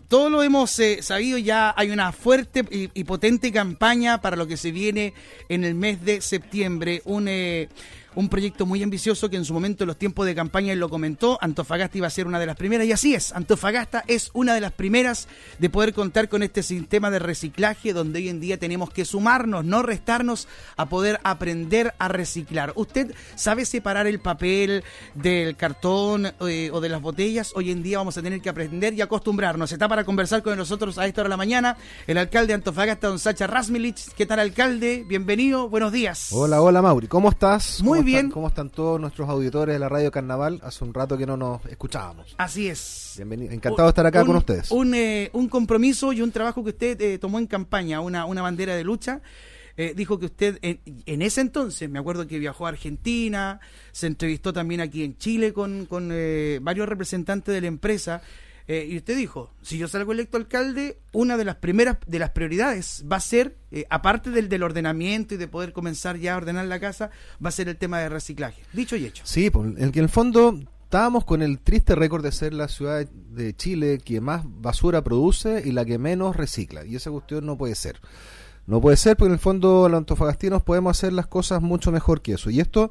todos lo hemos sabido, ya hay una fuerte y potente campaña para lo que se viene en el mes de septiembre. Un proyecto muy ambicioso que en su momento en los tiempos de campaña él lo comentó. Antofagasta iba a ser una de las primeras, y así es. Antofagasta es una de las primeras de poder contar con este sistema de reciclaje, donde hoy en día tenemos que sumarnos, no restarnos, a poder aprender a reciclar. ¿Usted sabe separar el papel del cartón o de las botellas? Hoy en día vamos a tener que aprender y acostumbrarnos. Está para conversar con nosotros a esta hora de la mañana el alcalde de Antofagasta, don Sacha Razmilich. ¿Qué tal, alcalde? Bienvenido, buenos días. Hola Mauri, ¿cómo estás? Muy bien. ¿Cómo están todos nuestros auditores de la Radio Carnaval? Hace un rato que no nos escuchábamos. Así es. Bienvenido, encantado de estar acá con ustedes. Un compromiso y un trabajo que usted tomó en campaña, una bandera de lucha. Dijo que usted en ese entonces, me acuerdo que viajó a Argentina, se entrevistó también aquí en Chile con varios representantes de la empresa. Y usted dijo, si yo salgo electo alcalde, una de las prioridades va a ser, aparte del ordenamiento y de poder comenzar ya a ordenar la casa, va a ser el tema de reciclaje. Dicho y hecho. Sí, pues, en el fondo estábamos con el triste récord de ser la ciudad de Chile que más basura produce y la que menos recicla. Y esa cuestión no puede ser. No puede ser, porque en el fondo los antofagastinos podemos hacer las cosas mucho mejor que eso. Y esto...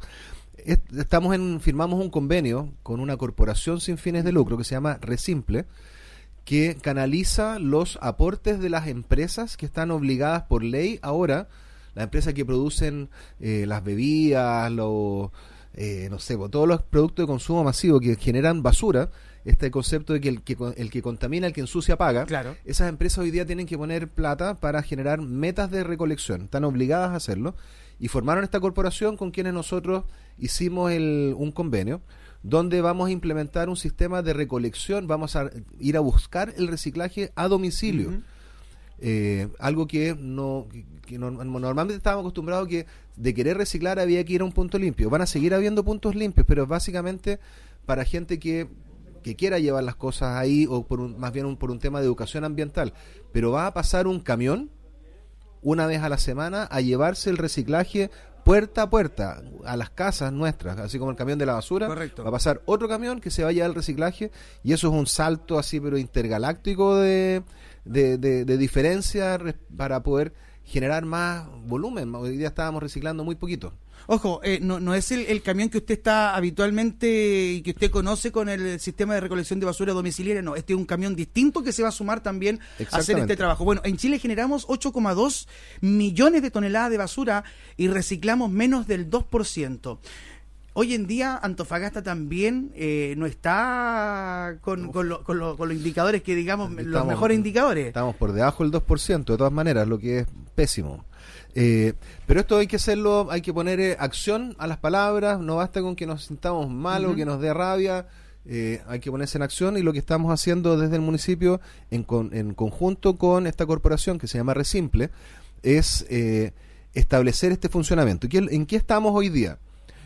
firmamos un convenio con una corporación sin fines de lucro que se llama Resimple, que canaliza los aportes de las empresas que están obligadas por ley ahora, las empresas que producen las bebidas, no sé, todos los productos de consumo masivo que generan basura. Este concepto de que el que contamina, el que ensucia, paga. Claro. Esas empresas hoy día tienen que poner plata para generar metas de recolección, están obligadas a hacerlo, y formaron esta corporación con quienes nosotros hicimos un convenio donde vamos a implementar un sistema de recolección, vamos a ir a buscar el reciclaje a domicilio. Uh-huh. Algo que normalmente estábamos acostumbrados que de querer reciclar había que ir a un punto limpio. Van a seguir habiendo puntos limpios, pero es básicamente para gente que quiera llevar las cosas ahí, o por un tema de educación ambiental. Pero va a pasar un camión una vez a la semana a llevarse el reciclaje puerta a puerta a las casas nuestras, así como el camión de la basura. Correcto. Va a pasar otro camión que se va a llevar el reciclaje, y eso es un salto así pero intergaláctico de diferencia para poder generar más volumen. Hoy día estábamos reciclando muy poquito. Ojo, no es el camión que usted está habitualmente y que usted conoce con el sistema de recolección de basura domiciliaria, no, este es un camión distinto que se va a sumar también a hacer este trabajo. Bueno, en Chile generamos 8,2 millones de toneladas de basura y reciclamos menos del 2%. Hoy en día Antofagasta también no está con los indicadores que digamos los mejores indicadores. Estamos por debajo del 2%, de todas maneras, lo que es pésimo. Pero esto hay que hacerlo, hay que poner acción a las palabras, no basta con que nos sintamos mal o que nos dé rabia, hay que ponerse en acción, y lo que estamos haciendo desde el municipio en conjunto con esta corporación que se llama Resimple es establecer este funcionamiento. ¿En qué estamos hoy día?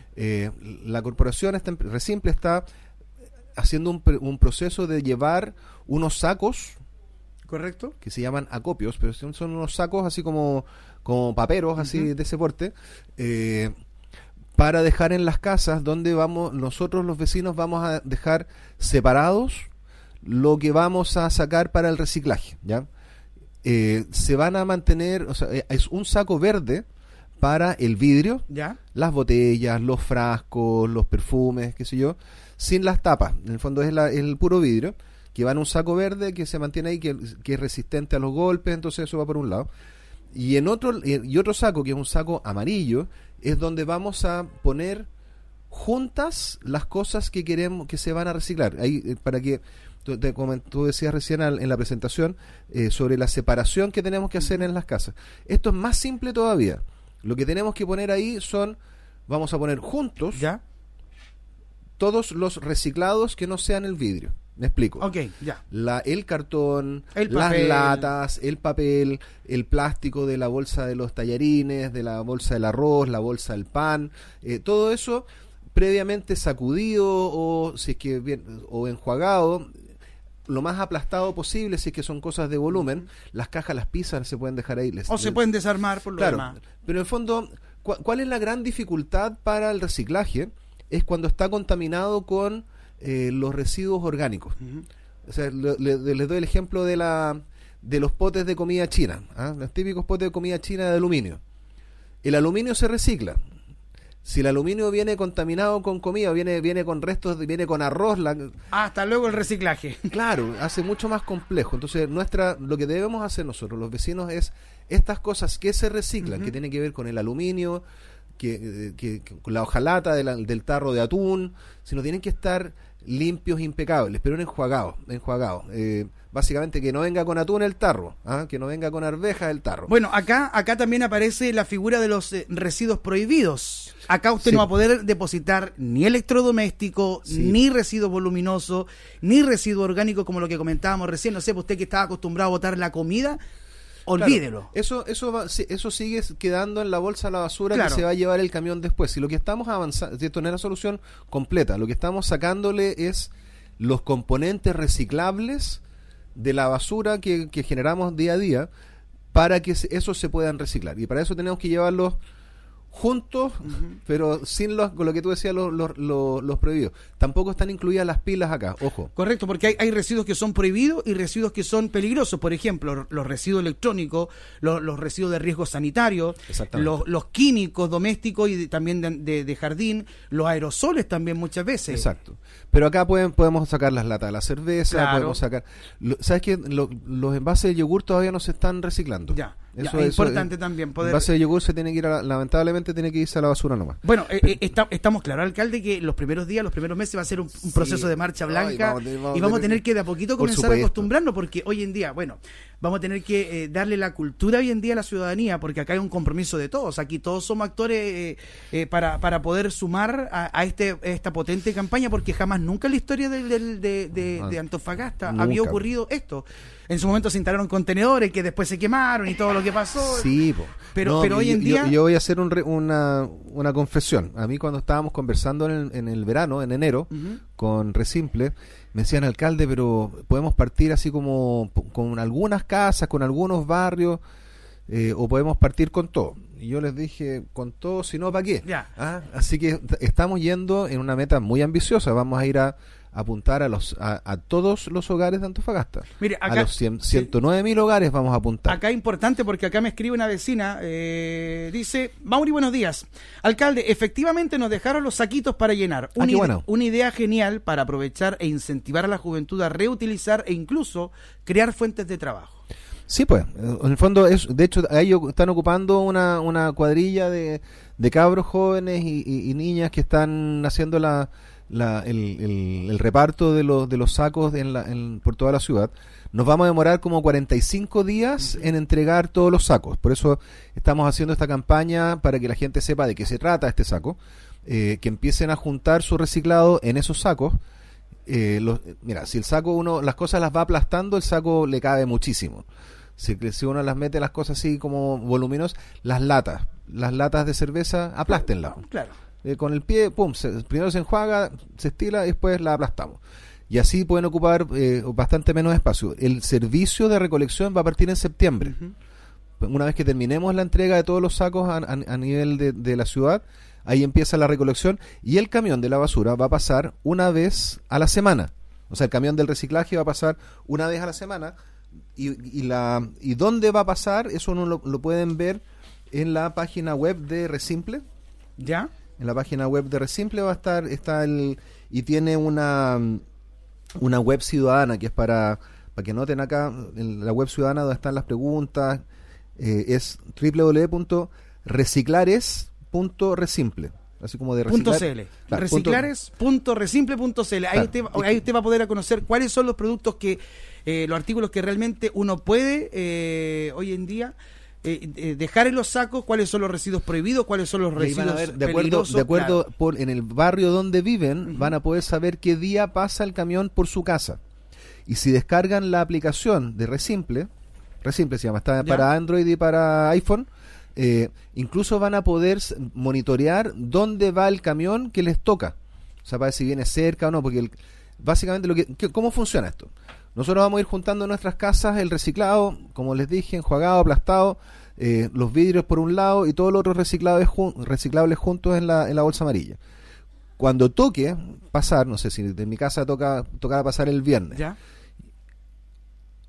La corporación Resimple está haciendo un proceso de llevar unos sacos, correcto, que se llaman acopios, pero son unos sacos así como paperos, así de ese porte, para dejar en las casas donde nosotros los vecinos vamos a dejar separados lo que vamos a sacar para el reciclaje, ¿ya? Se van a mantener, o sea, es un saco verde para el vidrio, ¿ya?, las botellas, los frascos, los perfumes, qué sé yo, sin las tapas. En el fondo es el puro vidrio, que va en un saco verde que se mantiene ahí, que es resistente a los golpes, entonces eso va por un lado. Y otro saco, que es un saco amarillo, es donde vamos a poner juntas las cosas que queremos que se van a reciclar. Ahí, para que tú decías recién en la presentación sobre la separación que tenemos que hacer en las casas. Esto es más simple todavía. Lo que tenemos que poner ahí vamos a poner juntos, ¿ya?, todos los reciclados que no sean el vidrio. Me explico. Okay, ya. El cartón, las latas, el papel, el plástico de la bolsa de los tallarines, de la bolsa del arroz, la bolsa del pan, todo eso previamente sacudido o si es que o enjuagado, lo más aplastado posible si es que son cosas de volumen. Las cajas, las pizzas se pueden dejar ahí. Se pueden desarmar por lo demás. Pero en el fondo, ¿cuál es la gran dificultad para el reciclaje? Es cuando está contaminado con los residuos orgánicos. O sea, les doy el ejemplo de los potes de comida china, los típicos potes de comida china de aluminio. El aluminio se recicla. Si el aluminio viene contaminado con comida, viene con restos, viene con arroz... Hasta luego el reciclaje. Claro, hace mucho más complejo. Entonces, lo que debemos hacer nosotros, los vecinos, es estas cosas que se reciclan, que tienen que ver con el aluminio, con la hojalata del tarro de atún, sino tienen que estar limpios, impecables, pero enjuagados. Básicamente que no venga con atún el tarro, que no venga con arvejas el tarro. Bueno, acá también aparece la figura de los residuos prohibidos. Acá usted no va a poder depositar ni electrodoméstico, ni residuo voluminoso, ni residuo orgánico, como lo que comentábamos recién. No sé, usted que estaba acostumbrado a botar la comida, olvídelo. Claro, eso sigue quedando en la bolsa de la basura que se va a llevar el camión después. Si lo que estamos avanzando, esto no es la solución completa, lo que estamos sacándole es los componentes reciclables de la basura que generamos día a día para que esos se puedan reciclar. Y para eso tenemos que llevarlos juntos, pero sin con lo que tú decías, los prohibidos. Tampoco están incluidas las pilas acá, ojo. Correcto, porque hay residuos que son prohibidos y residuos que son peligrosos. Por ejemplo, los residuos electrónicos, los residuos de riesgo sanitario, los químicos domésticos y también de jardín, los aerosoles también muchas veces. Exacto. Pero acá podemos sacar las latas de la cerveza, podemos sacar... ¿Sabes qué? Los envases de yogur todavía no se están reciclando. Es importante también poder... El envase de yogur se tiene que ir lamentablemente tiene que irse a la basura nomás. Bueno, estamos claros, alcalde, que los primeros días, los primeros meses va a ser un proceso de marcha blanca y vamos a tener que de a poquito comenzar a acostumbrarnos, porque hoy en día, vamos a tener que darle la cultura hoy en día a la ciudadanía, porque acá hay un compromiso de todos. Aquí todos somos actores para poder sumar a esta potente campaña, porque jamás nunca en la historia de Antofagasta había ocurrido esto. En su momento se instalaron contenedores que después se quemaron y todo lo que pasó. Sí, pero hoy en día... Yo voy a hacer una confesión. A mí cuando estábamos conversando en el verano, en enero, con Resimple, me decían, alcalde, pero podemos partir así como con algunas casas, con algunos barrios, o podemos partir con todo. Y yo les dije, con todo, si no, ¿para qué? Así que estamos yendo en una meta muy ambiciosa. Vamos a ir a apuntar a todos los hogares de Antofagasta. Mire, acá, a los 109.000 hogares vamos a apuntar. Acá es importante porque acá me escribe una vecina, dice, Mauri, buenos días. Alcalde, efectivamente nos dejaron los saquitos para llenar. Una idea genial para aprovechar e incentivar a la juventud a reutilizar e incluso crear fuentes de trabajo. Sí, pues, en el fondo, de hecho, ellos están ocupando una cuadrilla de cabros jóvenes y niñas que están haciendo el reparto de los sacos por toda la ciudad. Nos vamos a demorar como 45 días en entregar todos los sacos. Por eso estamos haciendo esta campaña para que la gente sepa de qué se trata este saco, que empiecen a juntar su reciclado en esos sacos. Mira, si el saco las cosas las va aplastando, el saco le cabe muchísimo. Si uno las mete las cosas así como voluminosas, las latas de cerveza, aplástenlas. Claro. Con el pie, primero se enjuaga, se estila y después la aplastamos. Y así pueden ocupar bastante menos espacio. El servicio de recolección va a partir en septiembre. Una vez que terminemos la entrega de todos los sacos a nivel de la ciudad, ahí empieza la recolección y el camión de la basura va a pasar una vez a la semana. O sea, el camión del reciclaje va a pasar una vez a la semana y dónde va a pasar, eso no lo pueden ver en la página web de Resimple. ¿Ya? En la página web de Resimple y tiene una web ciudadana que es para que noten acá, en la web ciudadana donde están las preguntas, es www.reciclares.resimple, así como de reciclar. .cl. Claro, reciclares.resimple.cl. Ahí usted va a poder conocer cuáles son los productos los artículos que realmente uno puede hoy en día dejar en los sacos, cuáles son los residuos prohibidos, cuáles son los residuos peligrosos. De acuerdo en el barrio donde viven, van a poder saber qué día pasa el camión por su casa. Y si descargan la aplicación de Resimple se llama, está para Android y para iPhone, incluso van a poder monitorear dónde va el camión que les toca. O sea, para ver si viene cerca o no, porque básicamente ¿cómo funciona esto? Nosotros vamos a ir juntando en nuestras casas el reciclado, como les dije, enjuagado, aplastado, los vidrios por un lado y todos los otros reciclables juntos en la bolsa amarilla. Cuando toque pasar, no sé si en mi casa tocaba pasar el viernes,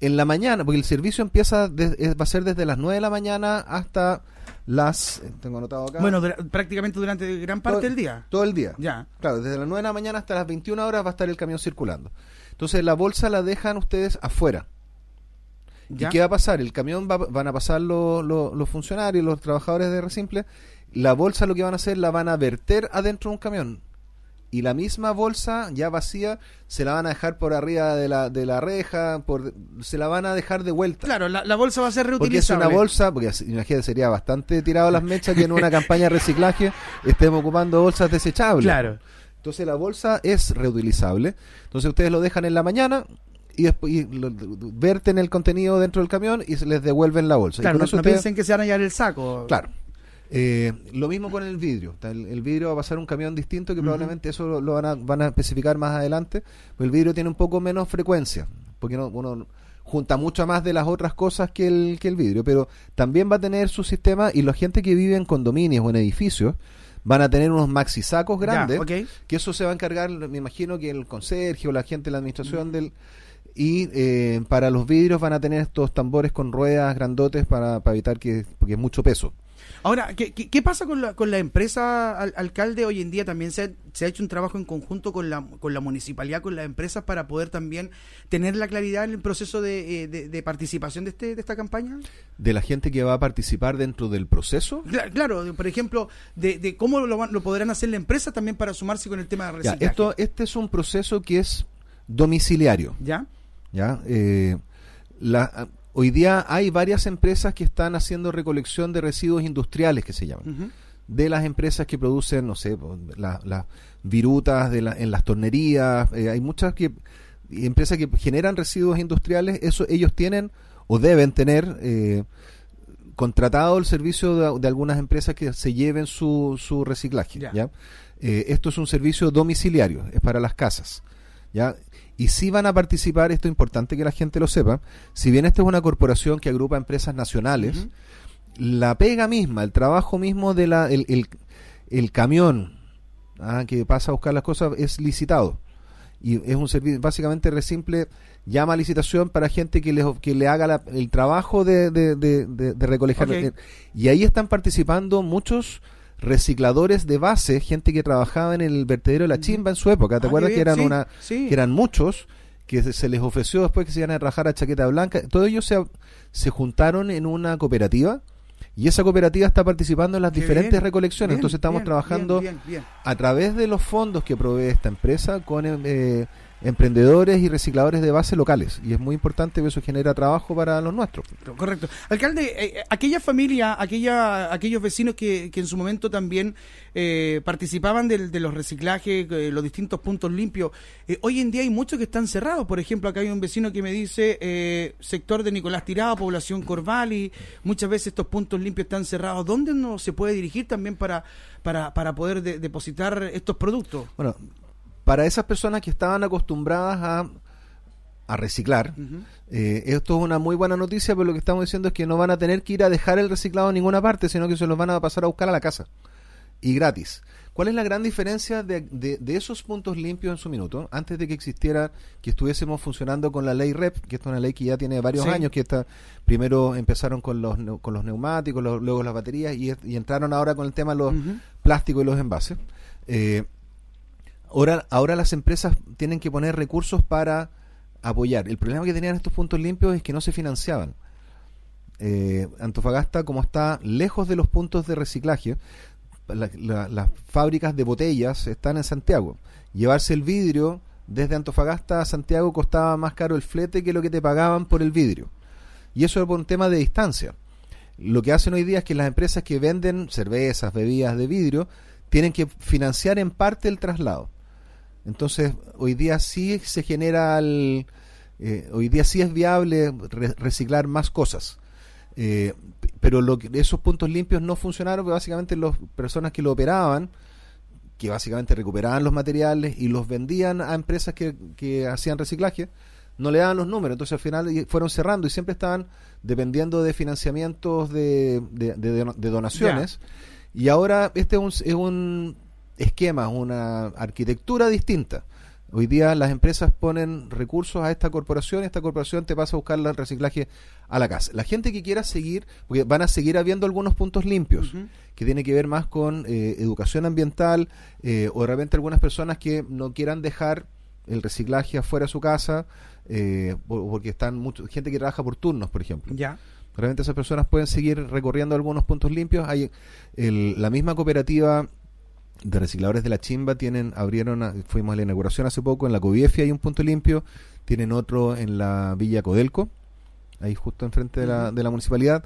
en la mañana, porque el servicio empieza, va a ser desde las 9 de la mañana hasta las, tengo anotado acá. Bueno, prácticamente durante gran parte del día. Todo el día. Ya. Claro, desde las 9 de la mañana hasta las 21 horas va a estar el camión circulando. Entonces la bolsa la dejan ustedes afuera. ¿Ya? ¿Y qué va a pasar? El camión van a pasar los funcionarios, los trabajadores de Resimple. La bolsa lo que van a hacer, la van a verter adentro de un camión. Y la misma bolsa ya vacía se la van a dejar por arriba de la reja, se la van a dejar de vuelta. Claro, la bolsa va a ser Porque es reutilizable. una bolsa, porque imagínate, sería bastante tirado a las mechas que en una campaña de reciclaje estemos ocupando bolsas desechables. Claro. Entonces la bolsa es reutilizable. Entonces ustedes lo dejan en la mañana y después verten el contenido dentro del camión y se les devuelven la bolsa. Claro, y con no eso ustedes, piensen que se van a llevar el saco. claro. Lo mismo con el vidrio. El vidrio va a pasar un camión distinto que probablemente eso lo van a especificar más adelante. Pues el vidrio tiene un poco menos frecuencia, porque uno junta mucho más de las otras cosas que el vidrio, pero también va a tener su sistema, y la gente que vive en condominios o en edificios van a tener unos maxi sacos grandes, okay. que eso se va a encargar, me imagino que el conserje o la gente de la administración y para los vidrios van a tener estos tambores con ruedas grandotes para evitar porque es mucho peso. Ahora, ¿qué pasa con la empresa, alcalde? Hoy en día también se ha hecho un trabajo en conjunto con la municipalidad, con las empresas, para poder también tener la claridad en el proceso de participación de esta campaña. ¿De la gente que va a participar dentro del proceso? Claro, por ejemplo, de cómo lo podrán hacer la empresa también para sumarse con el tema de reciclaje. Este es un proceso que es domiciliario. ¿Ya? Hoy día hay varias empresas que están haciendo recolección de residuos industriales, que se llaman. Uh-huh. De las empresas que producen, no sé, las virutas en las tornerías. Hay muchas empresas que generan residuos industriales. Eso ellos tienen o deben tener contratado el servicio de algunas empresas que se lleven su reciclaje. ¿Ya? Esto es un servicio domiciliario, es para las casas. ¿Ya? Y si van a participar, esto es importante que la gente lo sepa, si bien esta es una corporación que agrupa empresas nacionales, la pega misma, el trabajo mismo el camión que pasa a buscar las cosas es licitado. Y es un servicio, básicamente Resimple llama a licitación para gente que le haga el trabajo de recolectar. Okay. Y ahí están participando muchos recicladores de base, gente que trabajaba en el vertedero de La Chimba en su época. ¿Te acuerdas que eran que eran muchos que se les ofreció después que se iban a trabajar a Chaqueta Blanca? Todos ellos se juntaron en una cooperativa, y esa cooperativa está participando en las diferentes recolecciones. Entonces estamos trabajando a través de los fondos que provee esta empresa con emprendedores y recicladores de base locales, y es muy importante que eso genera trabajo para los nuestros. Correcto. Alcalde, aquella familia, aquellos vecinos que en su momento también participaban de los reciclajes, los distintos puntos limpios, hoy en día hay muchos que están cerrados. Por ejemplo, acá hay un vecino que me dice sector de Nicolás Tirado, población Corvallis, muchas veces estos puntos limpios están cerrados. ¿Dónde uno se puede dirigir también para poder depositar estos productos? Bueno, para esas personas que estaban acostumbradas a reciclar, esto es una muy buena noticia, pero lo que estamos diciendo es que no van a tener que ir a dejar el reciclado en ninguna parte, sino que se los van a pasar a buscar a la casa, y gratis. ¿Cuál es la gran diferencia de esos puntos limpios en su minuto? Antes de que estuviésemos funcionando con la ley REP, que esta es una ley que ya tiene varios años, que primero empezaron con los neumáticos, luego las baterías, y entraron ahora con el tema de los plásticos y los envases. Ahora las empresas tienen que poner recursos para apoyar. El problema que tenían estos puntos limpios es que no se financiaban. Antofagasta, como está lejos de los puntos de reciclaje, las fábricas de botellas están en Santiago. Llevarse el vidrio desde Antofagasta a Santiago costaba más caro el flete que lo que te pagaban por el vidrio. Y eso es por un tema de distancia. Lo que hacen hoy día es que las empresas que venden cervezas, bebidas de vidrio, tienen que financiar en parte el traslado. Entonces, hoy día sí se genera hoy día sí es viable reciclar más cosas. Pero esos puntos limpios no funcionaron, porque básicamente las personas que lo operaban, que básicamente recuperaban los materiales y los vendían a empresas que hacían reciclaje, no le daban los números. Entonces al final fueron cerrando y siempre estaban dependiendo de financiamientos de donaciones. Y ahora este es un esquema, una arquitectura distinta. Hoy día las empresas ponen recursos a esta corporación te pasa a buscar el reciclaje a la casa. La gente que quiera seguir, porque van a seguir habiendo algunos puntos limpios, que tiene que ver más con educación ambiental, o de repente algunas personas que no quieran dejar el reciclaje afuera de su casa, porque están gente que trabaja por turnos, por ejemplo. Ya. Realmente esas personas pueden seguir recorriendo algunos puntos limpios. Hay la misma cooperativa de recicladores de La Chimba fuimos a la inauguración hace poco, en la Coviefia hay un punto limpio, tienen otro en la Villa Codelco, ahí justo enfrente de la municipalidad,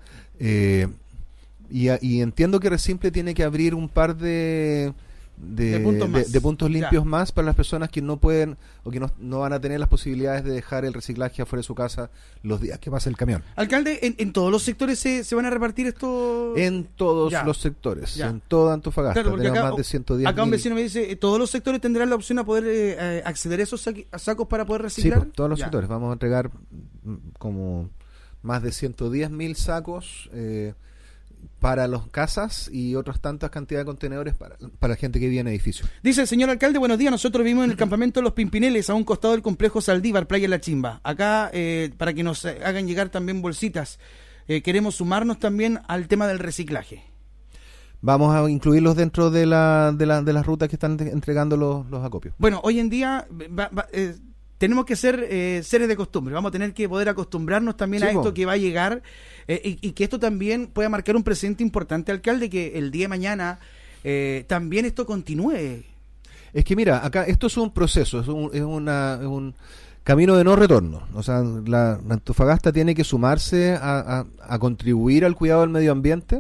y entiendo que Resimple tiene que abrir un par de puntos limpios más para las personas que no pueden o que no van a tener las posibilidades de dejar el reciclaje afuera de su casa los días que pasa el camión. Alcalde, ¿en todos los sectores se van a repartir esto? En todos los sectores, en toda Antofagasta. Claro, porque tenemos más de 110 acá un vecino me dice, ¿todos los sectores tendrán la opción a poder acceder a esos sacos para poder reciclar? Sí, pues, todos los sectores. Vamos a entregar como más de 110.000 sacos para las casas y otras tantas cantidades de contenedores para la gente que vive en edificios. Dice el señor alcalde, buenos días, nosotros vivimos en el campamento de Los Pimpineles, a un costado del complejo Saldívar, Playa La Chimba. Acá, para que nos hagan llegar también bolsitas, queremos sumarnos también al tema del reciclaje. Vamos a incluirlos dentro de las rutas que están entregando los acopios. Bueno, hoy en día tenemos que ser seres de costumbre, vamos a tener que poder acostumbrarnos también a esto que va a llegar, y que esto también pueda marcar un precedente importante, alcalde, que el día de mañana también esto continúe. Es que mira, acá esto es un proceso, es un camino de no retorno. O sea, la Antofagasta tiene que sumarse a contribuir al cuidado del medio ambiente.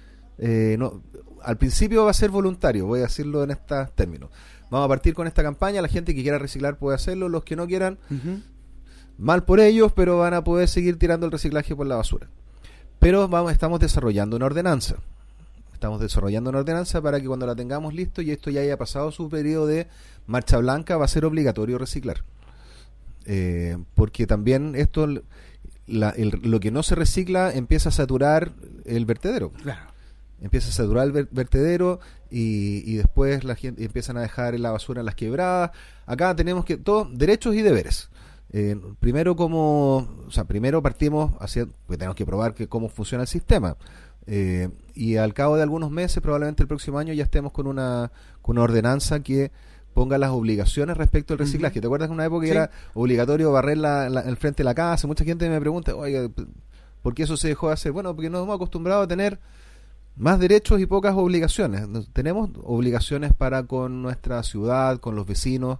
Al principio va a ser voluntario, voy a decirlo en estos términos. Vamos a partir con esta campaña, la gente que quiera reciclar puede hacerlo, los que no quieran, mal por ellos, pero van a poder seguir tirando el reciclaje por la basura. Pero estamos desarrollando una ordenanza. Estamos desarrollando una ordenanza para que cuando la tengamos listo y esto ya haya pasado su periodo de marcha blanca, va a ser obligatorio reciclar. Porque también esto, lo que no se recicla empieza a saturar el vertedero. Claro. Empieza a saturar el vertedero y después la gente empiezan a dejar la basura en las quebradas. Acá tenemos que todos derechos y deberes. Primero partimos porque tenemos que probar cómo funciona el sistema. Y al cabo de algunos meses, probablemente el próximo año, ya estemos con una ordenanza que ponga las obligaciones respecto al reciclaje. ¿Te acuerdas que en una época era obligatorio barrer el frente de la casa? Mucha gente me pregunta, oiga, ¿por qué eso se dejó de hacer? Bueno, porque nos hemos acostumbrado a tener más derechos y pocas obligaciones. Tenemos obligaciones para con nuestra ciudad, con los vecinos,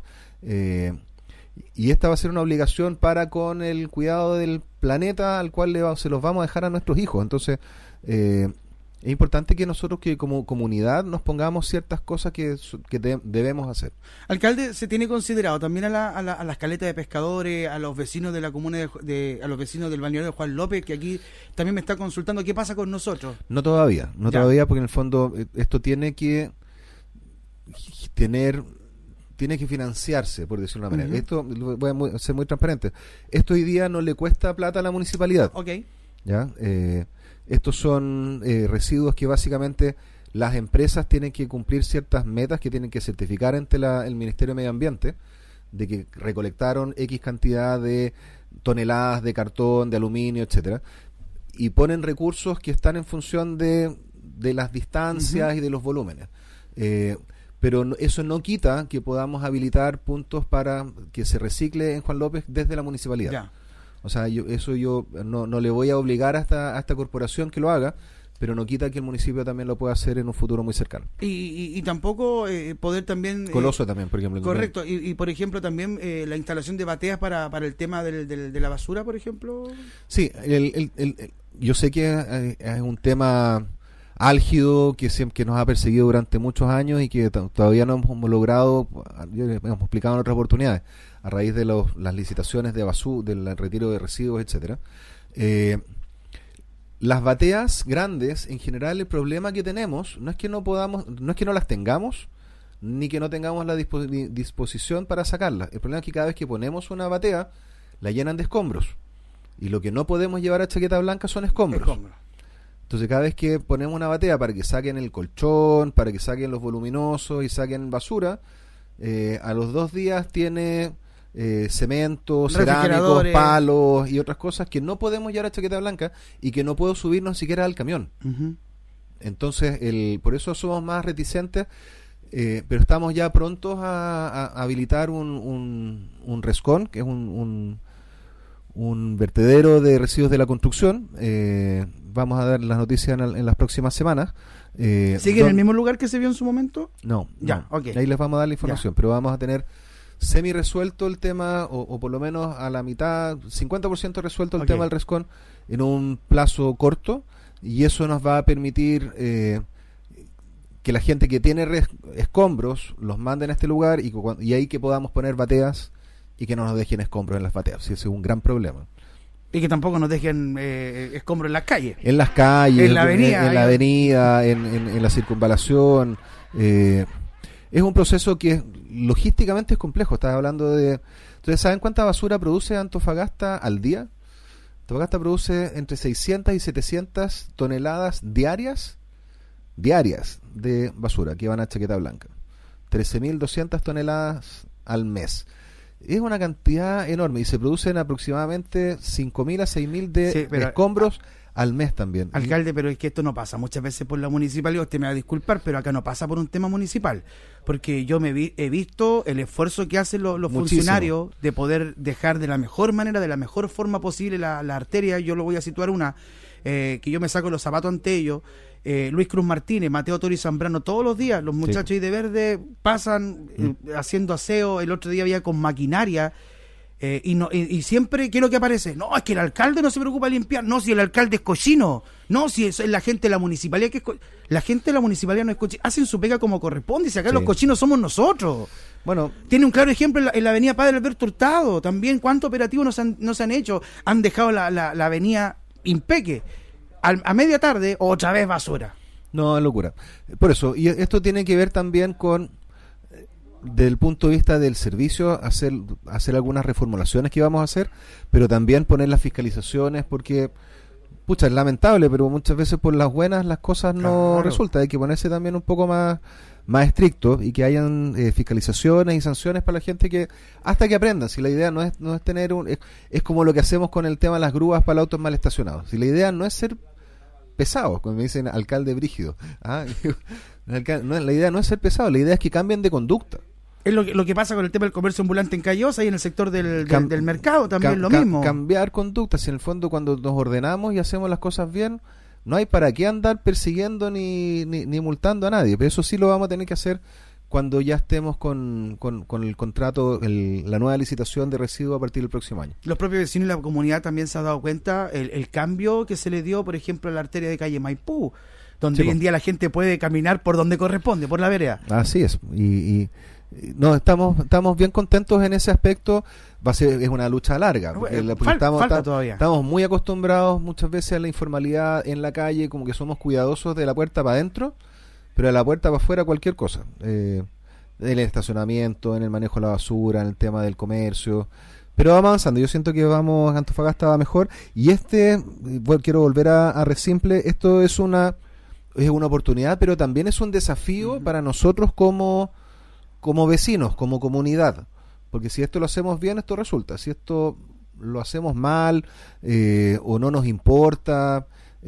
y esta va a ser una obligación para con el cuidado del planeta al cual se los vamos a dejar a nuestros hijos. Entonces, es importante que nosotros como comunidad nos pongamos ciertas cosas que debemos hacer. Alcalde, ¿se tiene considerado también a las caletas de pescadores, a los vecinos de la comuna a los vecinos del balneario de Juan López, que aquí también me está consultando qué pasa con nosotros? No todavía, porque en el fondo esto tiene que financiarse, por decirlo de una manera. Esto, voy a ser muy transparente, esto hoy día no le cuesta plata a la municipalidad. Okay. ¿Ya? Estos son residuos que básicamente las empresas tienen que cumplir ciertas metas que tienen que certificar ante el Ministerio de Medio Ambiente, de que recolectaron X cantidad de toneladas de cartón, de aluminio, etcétera, y ponen recursos que están en función de las distancias y de los volúmenes. Pero eso no quita que podamos habilitar puntos para que se recicle en Juan López desde la municipalidad. Ya. O sea, yo no le voy a obligar a esta corporación que lo haga, pero no quita que el municipio también lo pueda hacer en un futuro muy cercano. Y tampoco poder también... Coloso también, por ejemplo. Correcto, y por ejemplo también la instalación de bateas para el tema de la basura, por ejemplo. Sí, yo sé que es un tema álgido que nos ha perseguido durante muchos años y que todavía no hemos logrado, hemos explicado en otras oportunidades, a raíz de las licitaciones de basura, del retiro de residuos, etcétera. Las bateas grandes, en general, el problema que tenemos no es que no las tengamos, ni que no tengamos la disposición para sacarlas. El problema es que cada vez que ponemos una batea, la llenan de escombros. Y lo que no podemos llevar a chaqueta blanca son escombros. Entonces, cada vez que ponemos una batea para que saquen el colchón, para que saquen los voluminosos y saquen basura, a los 2 días tiene cemento, cerámicos, palos y otras cosas que no podemos llevar a Chaqueta Blanca y que no puedo subirnos siquiera al camión. Uh-huh. Entonces, por eso somos más reticentes, pero estamos ya prontos a habilitar un RESCON, que es un vertedero de residuos de la construcción. Vamos a dar las noticias en las próximas semanas. ¿Sigue en el mismo lugar que se vio en su momento? No, ya, no. Okay. Ahí les vamos a dar la información, pero vamos a tener semi resuelto el tema, o por lo menos a la mitad, 50% resuelto el tema del RESCON en un plazo corto, y eso nos va a permitir que la gente que tiene escombros los mande a este lugar y ahí que podamos poner bateas y que no nos dejen escombros en las bateas. Sí, ese es un gran problema. Y que tampoco nos dejen escombros en las calles. En las calles, en la avenida, en la circunvalación. Es un proceso que logísticamente es complejo. Estás hablando de... Entonces, ¿saben cuánta basura produce Antofagasta al día? Antofagasta produce entre 600 y 700 toneladas diarias de basura que van a Chaqueta Blanca. 13.200 toneladas al mes. Es una cantidad enorme y se producen aproximadamente 5.000 a 6.000 de escombros al mes también. Alcalde, pero es que esto no pasa muchas veces por la municipalidad. Usted me va a disculpar, pero acá no pasa por un tema municipal. Porque yo he visto el esfuerzo que hacen los funcionarios de poder dejar de la mejor manera, de la mejor forma posible la arteria. Yo lo voy a situar que yo me saco los zapatos ante ellos. Luis Cruz Martínez, Mateo Tori Zambrano, todos los días los muchachos ahí de verde pasan haciendo aseo. El otro día había con maquinaria y siempre, ¿qué es lo que aparece? No, es que el alcalde no se preocupa de limpiar. No, si el alcalde es cochino. No, si es la gente de la municipalidad que es la gente de la municipalidad no es cochino. Hacen su pega como corresponde, y si acá los cochinos somos nosotros. Bueno, tiene un claro ejemplo en la avenida Padre Alberto Hurtado también. ¿Cuántos operativos no se han hecho? Han dejado la avenida impeque. A media tarde, otra vez basura. No, es locura. Por eso, y esto tiene que ver también con, desde el punto de vista del servicio, hacer algunas reformulaciones que vamos a hacer, pero también poner las fiscalizaciones, porque, pucha, es lamentable, pero muchas veces por las buenas las cosas no resultan. Hay que ponerse también un poco más estricto y que hayan fiscalizaciones y sanciones para la gente hasta que aprendan. Si la idea no es tener es como lo que hacemos con el tema de las grúas para autos mal estacionados. Si la idea no es ser pesados, cuando me dicen alcalde brígido, la idea no es ser pesado, la idea es que cambien de conducta. Es lo que pasa con el tema del comercio ambulante en Callosa y en el sector del mercado también lo mismo. Cambiar conductas. En el fondo, cuando nos ordenamos y hacemos las cosas bien, no hay para qué andar persiguiendo ni multando a nadie. Pero eso sí lo vamos a tener que hacer cuando ya estemos con el contrato, la nueva licitación de residuos a partir del próximo año. Los propios vecinos y la comunidad también se han dado cuenta el cambio que se le dio, por ejemplo, a la arteria de calle Maipú, donde hoy en día la gente puede caminar por donde corresponde, por la vereda. Así es. Y no, estamos bien contentos en ese aspecto. Es una lucha larga, porque falta todavía. Estamos muy acostumbrados muchas veces a la informalidad en la calle, como que somos cuidadosos de la puerta para adentro, pero de la puerta para afuera cualquier cosa. En el estacionamiento, en el manejo de la basura, en el tema del comercio. Pero vamos avanzando. Yo siento que Antofagasta va mejor. Y quiero volver a Resimple. Esto es una oportunidad, pero también es un desafío para nosotros como vecinos, como comunidad. Porque si esto lo hacemos bien, esto resulta. Si esto lo hacemos mal o no nos importa,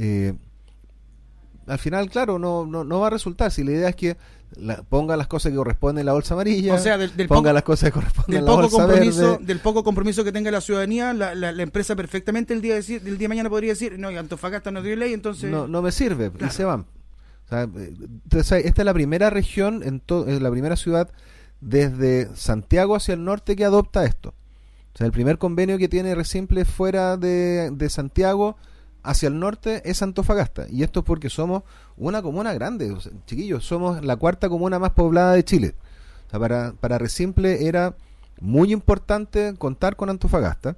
al final, claro, no va a resultar. Si la idea es que ponga las cosas que corresponden en la bolsa amarilla, o sea, las cosas que corresponden en la bolsa verde. Del poco compromiso que tenga la ciudadanía, la empresa perfectamente el día de mañana podría decir, no, Antofagasta no tiene ley, entonces... No me sirve, claro. Y se van. O sea, entonces, esta es la primera región, es la primera ciudad desde Santiago hacia el norte que adopta esto. O sea, el primer convenio que tiene Resimple fuera de Santiago hacia el norte es Antofagasta. Y esto es porque somos una comuna grande. O sea, chiquillos, somos la 4ª comuna más poblada de Chile. O sea, para Resimple era muy importante contar con Antofagasta.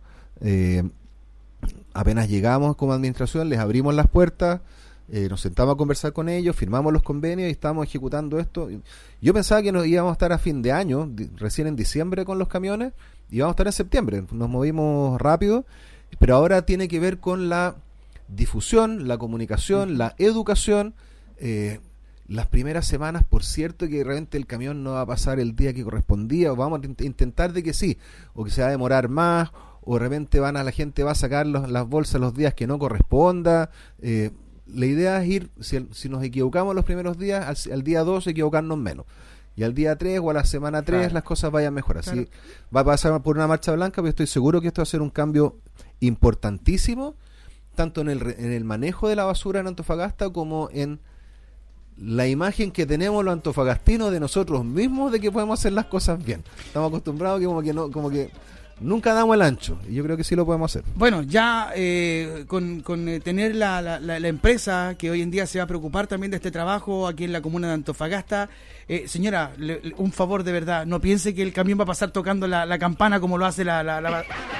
Apenas llegamos como administración, les abrimos las puertas, nos sentamos a conversar con ellos, firmamos los convenios y estamos ejecutando esto. Yo pensaba que nos íbamos a estar a fin de año, recién en diciembre con los camiones, y íbamos a estar en septiembre. Nos movimos rápido, pero ahora tiene que ver con la difusión, la comunicación, la educación, las primeras semanas, por cierto, que realmente el camión no va a pasar el día que correspondía, o vamos a intentar de que sí, o que se va a demorar más, o de repente la gente va a sacar las bolsas los días que no corresponda. La idea es ir, si nos equivocamos los primeros días, al día 2 equivocarnos menos. Y al día 3 o a la semana 3 claro, las cosas vayan mejor. Así claro, va a pasar por una marcha blanca, pero estoy seguro que esto va a ser un cambio importantísimo, tanto en el manejo de la basura en Antofagasta como en la imagen que tenemos los antofagastinos de nosotros mismos de que podemos hacer las cosas bien. Estamos acostumbrados que como que nunca damos el ancho, y yo creo que sí lo podemos hacer. Bueno, ya con tener la empresa que hoy en día se va a preocupar también de este trabajo aquí en la comuna de Antofagasta, señora, un favor de verdad, no piense que el camión va a pasar tocando la campana como lo hace la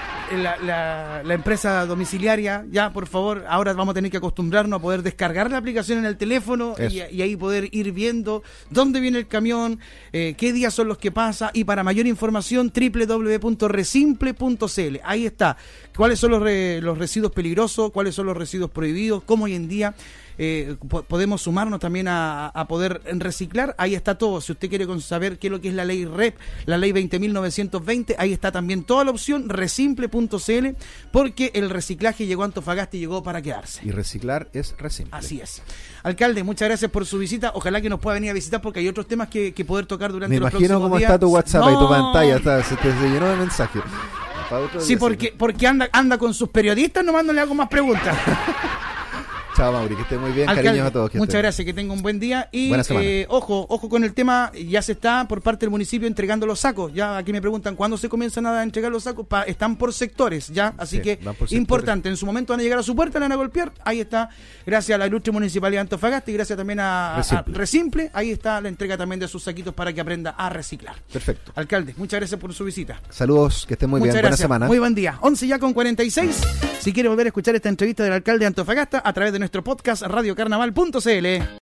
empresa domiciliaria. Ya, por favor, ahora vamos a tener que acostumbrarnos a poder descargar la aplicación en el teléfono y ahí poder ir viendo dónde viene el camión, qué días son los que pasa, y para mayor información www.resimple.cl. ahí está cuáles son los residuos peligrosos, cuáles son los residuos prohibidos, cómo hoy en día podemos sumarnos también a poder reciclar. Ahí está todo. Si usted quiere saber qué es lo que es la ley REP, la ley 20.920, ahí está también toda la opción, resimple.cl, porque el reciclaje llegó a Antofagasta y llegó para quedarse. Y reciclar es Resimple. Así es. Alcalde, muchas gracias por su visita. Ojalá que nos pueda venir a visitar, porque hay otros temas que poder tocar durante los próximos días. Me imagino cómo está tu WhatsApp y tu pantalla, se llenó de mensajes. Sí, porque anda con sus periodistas, nomás no le hago más preguntas. Chao, Mauri, que esté muy bien. Alcalde, cariños a todos. Muchas gracias, que tenga un buen día. Y ojo con el tema, ya se está por parte del municipio entregando los sacos. Ya aquí me preguntan cuándo se comienzan a entregar los sacos. Están por sectores, ya. Así que importante, en su momento van a llegar a su puerta, le van a golpear. Ahí está, gracias a la ilustre Municipalidad de Antofagasta y gracias también a Resimple. Ahí está la entrega también de sus saquitos para que aprenda a reciclar. Perfecto. Alcalde, muchas gracias por su visita. Saludos, que estén muy bien. Buena semana. Muy buen día. 11:46. Si quiere volver a escuchar esta entrevista del alcalde de Antofagasta, a través de nuestro podcast radiocarnaval.cl.